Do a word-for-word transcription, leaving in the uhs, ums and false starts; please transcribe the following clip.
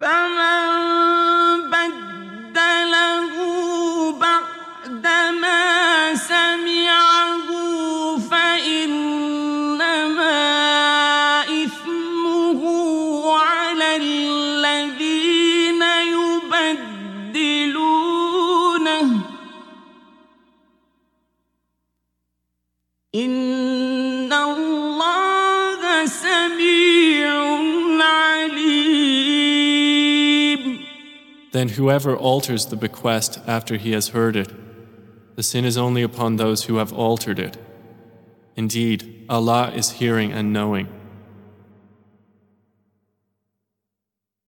فمن بدله بعدما سمعه فإنما إثمه على الذين يبدلونه إن الله سميع عليم. Then whoever alters the bequest after he has heard it, the sin is only upon those who have altered it. Indeed, Allah is hearing and knowing.